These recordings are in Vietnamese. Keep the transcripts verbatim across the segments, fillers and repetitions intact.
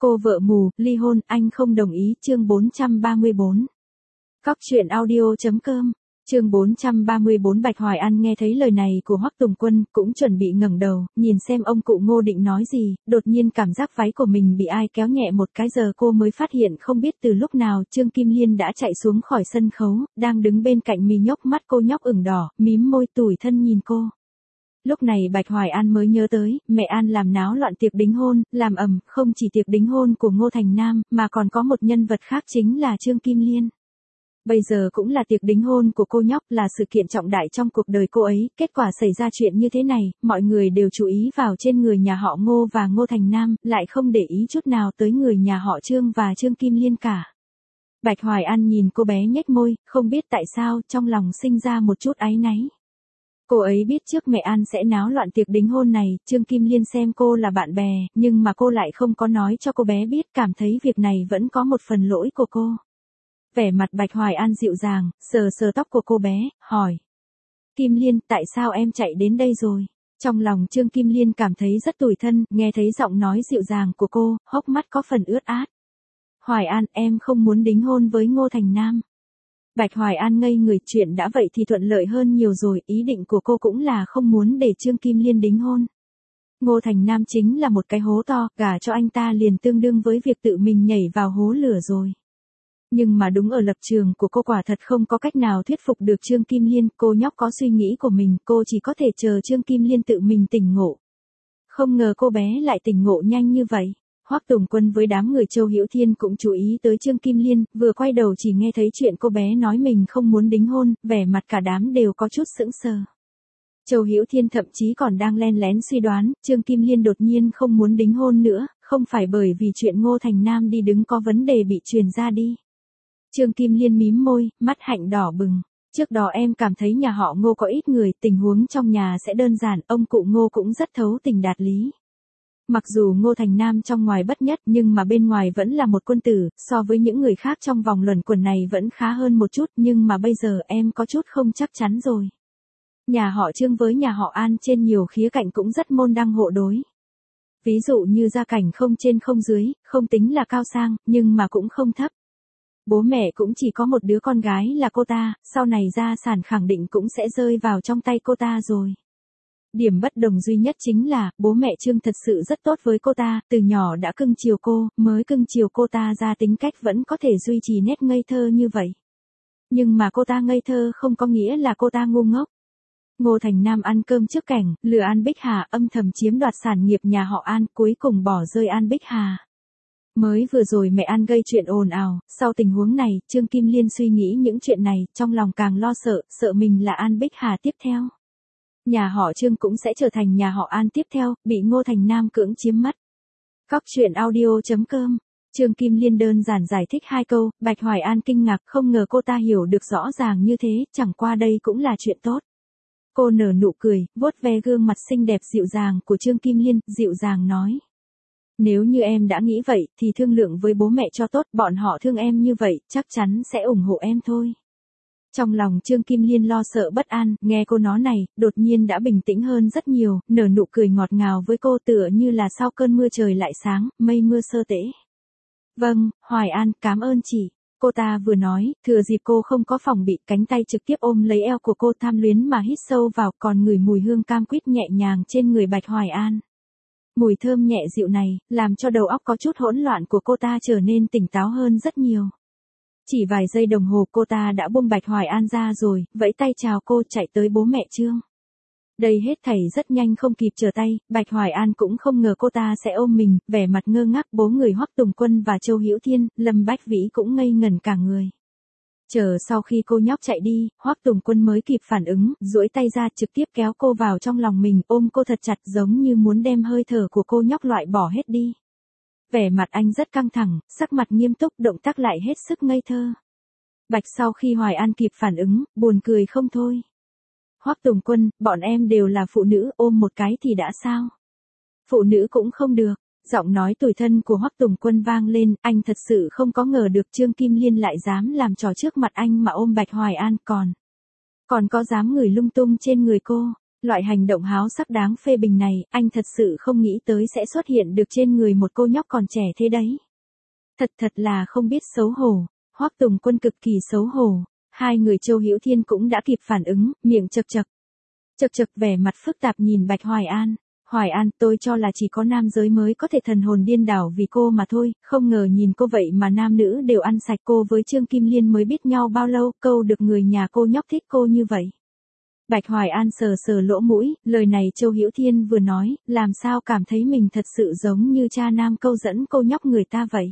Cô vợ mù, ly hôn, anh không đồng ý, chương bốn trăm ba mươi bốn. Cóc truyện audio.com, chương bốn trăm ba mươi bốn. Bạch Hoài An nghe thấy lời này của Hoắc Tùng Quân, cũng chuẩn bị ngẩng đầu, nhìn xem ông cụ Ngô định nói gì, đột nhiên cảm giác váy của mình bị ai kéo nhẹ một cái, giờ cô mới phát hiện không biết từ lúc nào Trương Kim Liên đã chạy xuống khỏi sân khấu, đang đứng bên cạnh mì nhóc, mắt cô nhóc ửng đỏ, mím môi tủi thân nhìn cô. Lúc này Bạch Hoài An mới nhớ tới, mẹ An làm náo loạn tiệc đính hôn, làm ầm, không chỉ tiệc đính hôn của Ngô Thành Nam, mà còn có một nhân vật khác chính là Trương Kim Liên. Bây giờ cũng là tiệc đính hôn của cô nhóc, là sự kiện trọng đại trong cuộc đời cô ấy, kết quả xảy ra chuyện như thế này, mọi người đều chú ý vào trên người nhà họ Ngô và Ngô Thành Nam, lại không để ý chút nào tới người nhà họ Trương và Trương Kim Liên cả. Bạch Hoài An nhìn cô bé nhếch môi, không biết tại sao, trong lòng sinh ra một chút áy náy. Cô ấy biết trước mẹ An sẽ náo loạn tiệc đính hôn này, Trương Kim Liên xem cô là bạn bè, nhưng mà cô lại không có nói cho cô bé biết, cảm thấy việc này vẫn có một phần lỗi của cô. Vẻ mặt Bạch Hoài An dịu dàng, sờ sờ tóc của cô bé, hỏi. Kim Liên, tại sao em chạy đến đây rồi? Trong lòng Trương Kim Liên cảm thấy rất tủi thân, nghe thấy giọng nói dịu dàng của cô, hốc mắt có phần ướt át. Hoài An, em không muốn đính hôn với Ngô Thành Nam. Bạch Hoài An ngây người, chuyện đã vậy thì thuận lợi hơn nhiều rồi, ý định của cô cũng là không muốn để Trương Kim Liên đính hôn. Ngô Thành Nam chính là một cái hố to, gả cho anh ta liền tương đương với việc tự mình nhảy vào hố lửa rồi. Nhưng mà đúng ở lập trường của cô quả thật không có cách nào thuyết phục được Trương Kim Liên, cô nhóc có suy nghĩ của mình, cô chỉ có thể chờ Trương Kim Liên tự mình tỉnh ngộ. Không ngờ cô bé lại tỉnh ngộ nhanh như vậy. Hoắc Tùng Quân với đám người Châu Hữu Thiên cũng chú ý tới Trương Kim Liên, vừa quay đầu chỉ nghe thấy chuyện cô bé nói mình không muốn đính hôn, vẻ mặt cả đám đều có chút sững sờ. Châu Hữu Thiên thậm chí còn đang len lén suy đoán, Trương Kim Liên đột nhiên không muốn đính hôn nữa, không phải bởi vì chuyện Ngô Thành Nam đi đứng có vấn đề bị truyền ra đi. Trương Kim Liên mím môi, mắt hạnh đỏ bừng. Trước đó em cảm thấy nhà họ Ngô có ít người, tình huống trong nhà sẽ đơn giản, ông cụ Ngô cũng rất thấu tình đạt lý. Mặc dù Ngô Thành Nam trong ngoài bất nhất nhưng mà bên ngoài vẫn là một quân tử, so với những người khác trong vòng luẩn quẩn này vẫn khá hơn một chút, nhưng mà bây giờ em có chút không chắc chắn rồi. Nhà họ Trương với nhà họ An trên nhiều khía cạnh cũng rất môn đăng hộ đối. Ví dụ như gia cảnh không trên không dưới, không tính là cao sang, nhưng mà cũng không thấp. Bố mẹ cũng chỉ có một đứa con gái là cô ta, sau này gia sản khẳng định cũng sẽ rơi vào trong tay cô ta rồi. Điểm bất đồng duy nhất chính là, bố mẹ Trương thật sự rất tốt với cô ta, từ nhỏ đã cưng chiều cô, mới cưng chiều cô ta ra tính cách vẫn có thể duy trì nét ngây thơ như vậy. Nhưng mà cô ta ngây thơ không có nghĩa là cô ta ngu ngốc. Ngô Thành Nam ăn cơm trước cảnh, lừa An Bích Hà, âm thầm chiếm đoạt sản nghiệp nhà họ An, cuối cùng bỏ rơi An Bích Hà. Mới vừa rồi mẹ An gây chuyện ồn ào, sau tình huống này, Trương Kim Liên suy nghĩ những chuyện này, trong lòng càng lo sợ, sợ mình là An Bích Hà tiếp theo. Nhà họ Trương cũng sẽ trở thành nhà họ An tiếp theo, bị Ngô Thành Nam cưỡng chiếm mất. Cóc truyện audio.com, Trương Kim Liên đơn giản giải thích hai câu, Bạch Hoài An kinh ngạc, không ngờ cô ta hiểu được rõ ràng như thế, chẳng qua đây cũng là chuyện tốt. Cô nở nụ cười, vuốt ve gương mặt xinh đẹp dịu dàng của Trương Kim Liên, dịu dàng nói. Nếu như em đã nghĩ vậy, thì thương lượng với bố mẹ cho tốt, bọn họ thương em như vậy, chắc chắn sẽ ủng hộ em thôi. Trong lòng Trương Kim Liên lo sợ bất an, nghe cô nói này, đột nhiên đã bình tĩnh hơn rất nhiều, nở nụ cười ngọt ngào với cô tựa như là sau cơn mưa trời lại sáng, mây mưa sơ tễ. Vâng, Hoài An, cảm ơn chị. Cô ta vừa nói, thừa dịp cô không có phòng bị, cánh tay trực tiếp ôm lấy eo của cô, tham luyến mà hít sâu vào, còn ngửi mùi hương cam quýt nhẹ nhàng trên người Bạch Hoài An. Mùi thơm nhẹ dịu này, làm cho đầu óc có chút hỗn loạn của cô ta trở nên tỉnh táo hơn rất nhiều. Chỉ vài giây đồng hồ cô ta đã buông Bạch Hoài An ra rồi, vẫy tay chào cô, chạy tới bố mẹ Trương. Đây hết thảy rất nhanh không kịp trở tay, Bạch Hoài An cũng không ngờ cô ta sẽ ôm mình, vẻ mặt ngơ ngác, bố người Hoắc Tùng Quân và Châu Hữu Thiên, Lâm Bách Vĩ cũng ngây ngẩn cả người. Chờ sau khi cô nhóc chạy đi, Hoắc Tùng Quân mới kịp phản ứng, duỗi tay ra trực tiếp kéo cô vào trong lòng mình, ôm cô thật chặt giống như muốn đem hơi thở của cô nhóc loại bỏ hết đi. Vẻ mặt anh rất căng thẳng, sắc mặt nghiêm túc, động tác lại hết sức ngây thơ. Bạch sau khi Hoài An kịp phản ứng, buồn cười không thôi. Hoắc Tùng Quân, bọn em đều là phụ nữ, ôm một cái thì đã sao? Phụ nữ cũng không được. Giọng nói tủi thân của Hoắc Tùng Quân vang lên, anh thật sự không có ngờ được Trương Kim Liên lại dám làm trò trước mặt anh mà ôm Bạch Hoài An, còn còn có dám ngửi lung tung trên người cô. Loại hành động háo sắc đáng phê bình này, anh thật sự không nghĩ tới sẽ xuất hiện được trên người một cô nhóc còn trẻ thế đấy. Thật thật là không biết xấu hổ. Hoắc Tùng Quân cực kỳ xấu hổ. Hai người Châu Hữu Thiên cũng đã kịp phản ứng, miệng chật chật. Chật chật vẻ mặt phức tạp nhìn Bạch Hoài An. Hoài An, tôi cho là chỉ có nam giới mới có thể thần hồn điên đảo vì cô mà thôi, không ngờ nhìn cô vậy mà nam nữ đều ăn sạch. Cô với Trương Kim Liên mới biết nhau bao lâu, câu được người nhà cô nhóc thích cô như vậy. Bạch Hoài An sờ sờ lỗ mũi, lời này Châu Hữu Thiên vừa nói, làm sao cảm thấy mình thật sự giống như cha nam câu dẫn cô nhóc người ta vậy.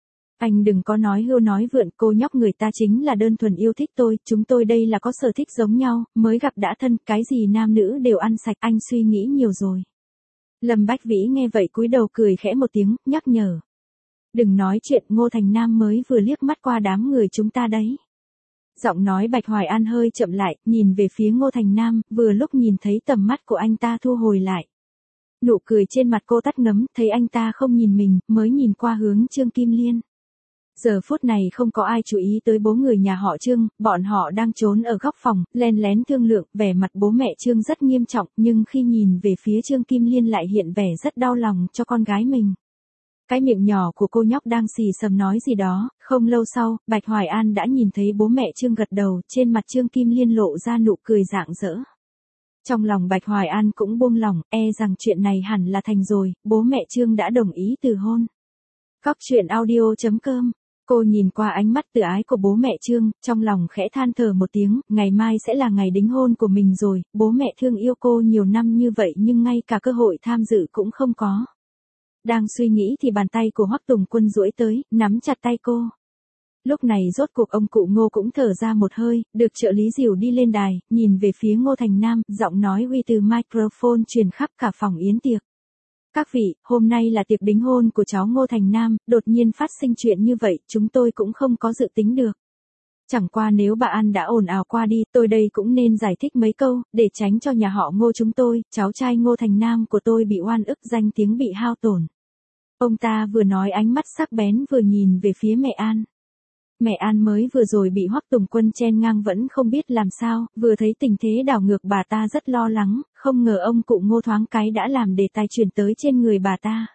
Anh đừng có nói hưu nói vượn, cô nhóc người ta chính là đơn thuần yêu thích tôi, chúng tôi đây là có sở thích giống nhau, mới gặp đã thân, cái gì nam nữ đều ăn sạch, anh suy nghĩ nhiều rồi. Lâm Bách Vĩ nghe vậy cúi đầu cười khẽ một tiếng, nhắc nhở. Đừng nói chuyện, Ngô Thành Nam mới vừa liếc mắt qua đám người chúng ta đấy. Giọng nói Bạch Hoài An hơi chậm lại, nhìn về phía Ngô Thành Nam, vừa lúc nhìn thấy tầm mắt của anh ta thu hồi lại. Nụ cười trên mặt cô tắt ngấm, thấy anh ta không nhìn mình, mới nhìn qua hướng Trương Kim Liên. Giờ phút này không có ai chú ý tới bố người nhà họ Trương, bọn họ đang trốn ở góc phòng, len lén thương lượng, vẻ mặt bố mẹ Trương rất nghiêm trọng, nhưng khi nhìn về phía Trương Kim Liên lại hiện vẻ rất đau lòng cho con gái mình. Cái miệng nhỏ của cô nhóc đang xì xầm nói gì đó, không lâu sau, Bạch Hoài An đã nhìn thấy bố mẹ Trương gật đầu, trên mặt Trương Kim Liên lộ ra nụ cười rạng rỡ. Trong lòng Bạch Hoài An cũng buông lòng, e rằng chuyện này hẳn là thành rồi, bố mẹ Trương đã đồng ý từ hôn. Cóc truyện audio chấm com. Cô nhìn qua ánh mắt tự ái của bố mẹ Trương, trong lòng khẽ than thở một tiếng, ngày mai sẽ là ngày đính hôn của mình rồi, bố mẹ thương yêu cô nhiều năm như vậy nhưng ngay cả cơ hội tham dự cũng không có. Đang suy nghĩ thì bàn tay của Hoắc Tùng Quân duỗi tới, nắm chặt tay cô. Lúc này rốt cuộc ông cụ Ngô cũng thở ra một hơi, được trợ lý dìu đi lên đài, nhìn về phía Ngô Thành Nam, giọng nói uy từ microphone truyền khắp cả phòng yến tiệc. Các vị, hôm nay là tiệc đính hôn của cháu Ngô Thành Nam, đột nhiên phát sinh chuyện như vậy, chúng tôi cũng không có dự tính được. Chẳng qua nếu bà An đã ồn ào qua đi, tôi đây cũng nên giải thích mấy câu, để tránh cho nhà họ Ngô chúng tôi, cháu trai Ngô Thành Nam của tôi bị oan ức, danh tiếng bị hao tổn. Ông ta vừa nói ánh mắt sắc bén vừa nhìn về phía mẹ An. Mẹ An mới vừa rồi bị Hoắc Tùng Quân chen ngang vẫn không biết làm sao, vừa thấy tình thế đảo ngược bà ta rất lo lắng, không ngờ ông cụ Ngô thoáng cái đã làm đề tài chuyển tới trên người bà ta.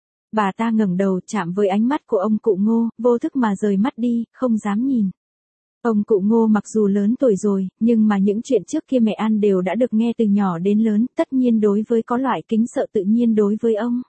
Bà ta ngẩng đầu chạm với ánh mắt của ông cụ Ngô, vô thức mà rời mắt đi, không dám nhìn. Ông cụ Ngô mặc dù lớn tuổi rồi, nhưng mà những chuyện trước kia mẹ An đều đã được nghe từ nhỏ đến lớn, tất nhiên đối với có loại kính sợ tự nhiên đối với ông.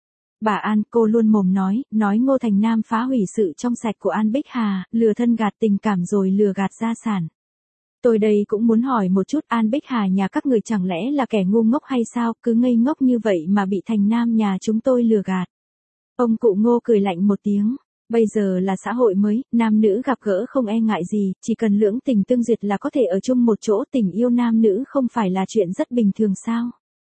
Bà An, cô luôn mồm nói, nói Ngô Thành Nam phá hủy sự trong sạch của An Bích Hà, lừa thân gạt tình cảm rồi lừa gạt gia sản. Tôi đây cũng muốn hỏi một chút, An Bích Hà nhà các người chẳng lẽ là kẻ ngu ngốc hay sao, cứ ngây ngốc như vậy mà bị Thành Nam nhà chúng tôi lừa gạt. Ông cụ Ngô cười lạnh một tiếng. Bây giờ là xã hội mới, nam nữ gặp gỡ không e ngại gì, chỉ cần lưỡng tình tương duyệt là có thể ở chung một chỗ, tình yêu nam nữ không phải là chuyện rất bình thường sao.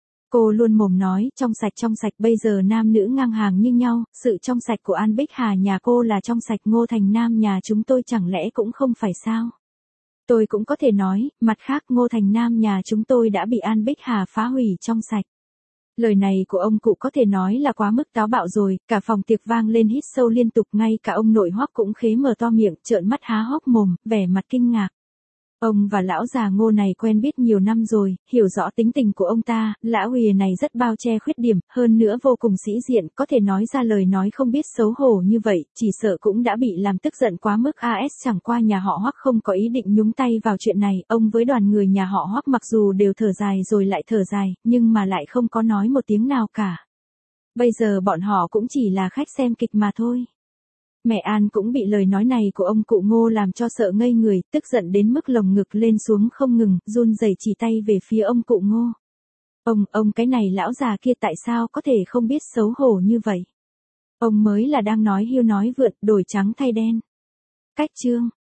Cô luôn mồm nói, trong sạch trong sạch, bây giờ nam nữ ngang hàng như nhau, sự trong sạch của An Bích Hà nhà cô là trong sạch, Ngô Thành Nam nhà chúng tôi chẳng lẽ cũng không phải sao. Tôi cũng có thể nói, mặt khác Ngô Thành Nam nhà chúng tôi đã bị An Bích Hà phá hủy trong sạch. Lời này của ông cụ có thể nói là quá mức táo bạo rồi, cả phòng tiệc vang lên hít sâu liên tục, ngay cả ông nội Hoắc cũng khế mở to miệng, trợn mắt há hốc mồm, vẻ mặt kinh ngạc. Ông và lão già Ngô này quen biết nhiều năm rồi, hiểu rõ tính tình của ông ta, lão Huỳa này rất bao che khuyết điểm, hơn nữa vô cùng sĩ diện, có thể nói ra lời nói không biết xấu hổ như vậy, chỉ sợ cũng đã bị làm tức giận quá mức. As chẳng qua nhà họ Hoắc không có ý định nhúng tay vào chuyện này, ông với đoàn người nhà họ Hoắc mặc dù đều thở dài rồi lại thở dài, nhưng mà lại không có nói một tiếng nào cả. Bây giờ bọn họ cũng chỉ là khách xem kịch mà thôi. Mẹ An cũng bị lời nói này của ông cụ Ngô làm cho sợ ngây người, tức giận đến mức lồng ngực lên xuống không ngừng, run rẩy chỉ tay về phía ông cụ Ngô. Ông, ông cái này lão già kia tại sao có thể không biết xấu hổ như vậy? Ông mới là đang nói hiu nói vượn, đổi trắng thay đen. Cách chương.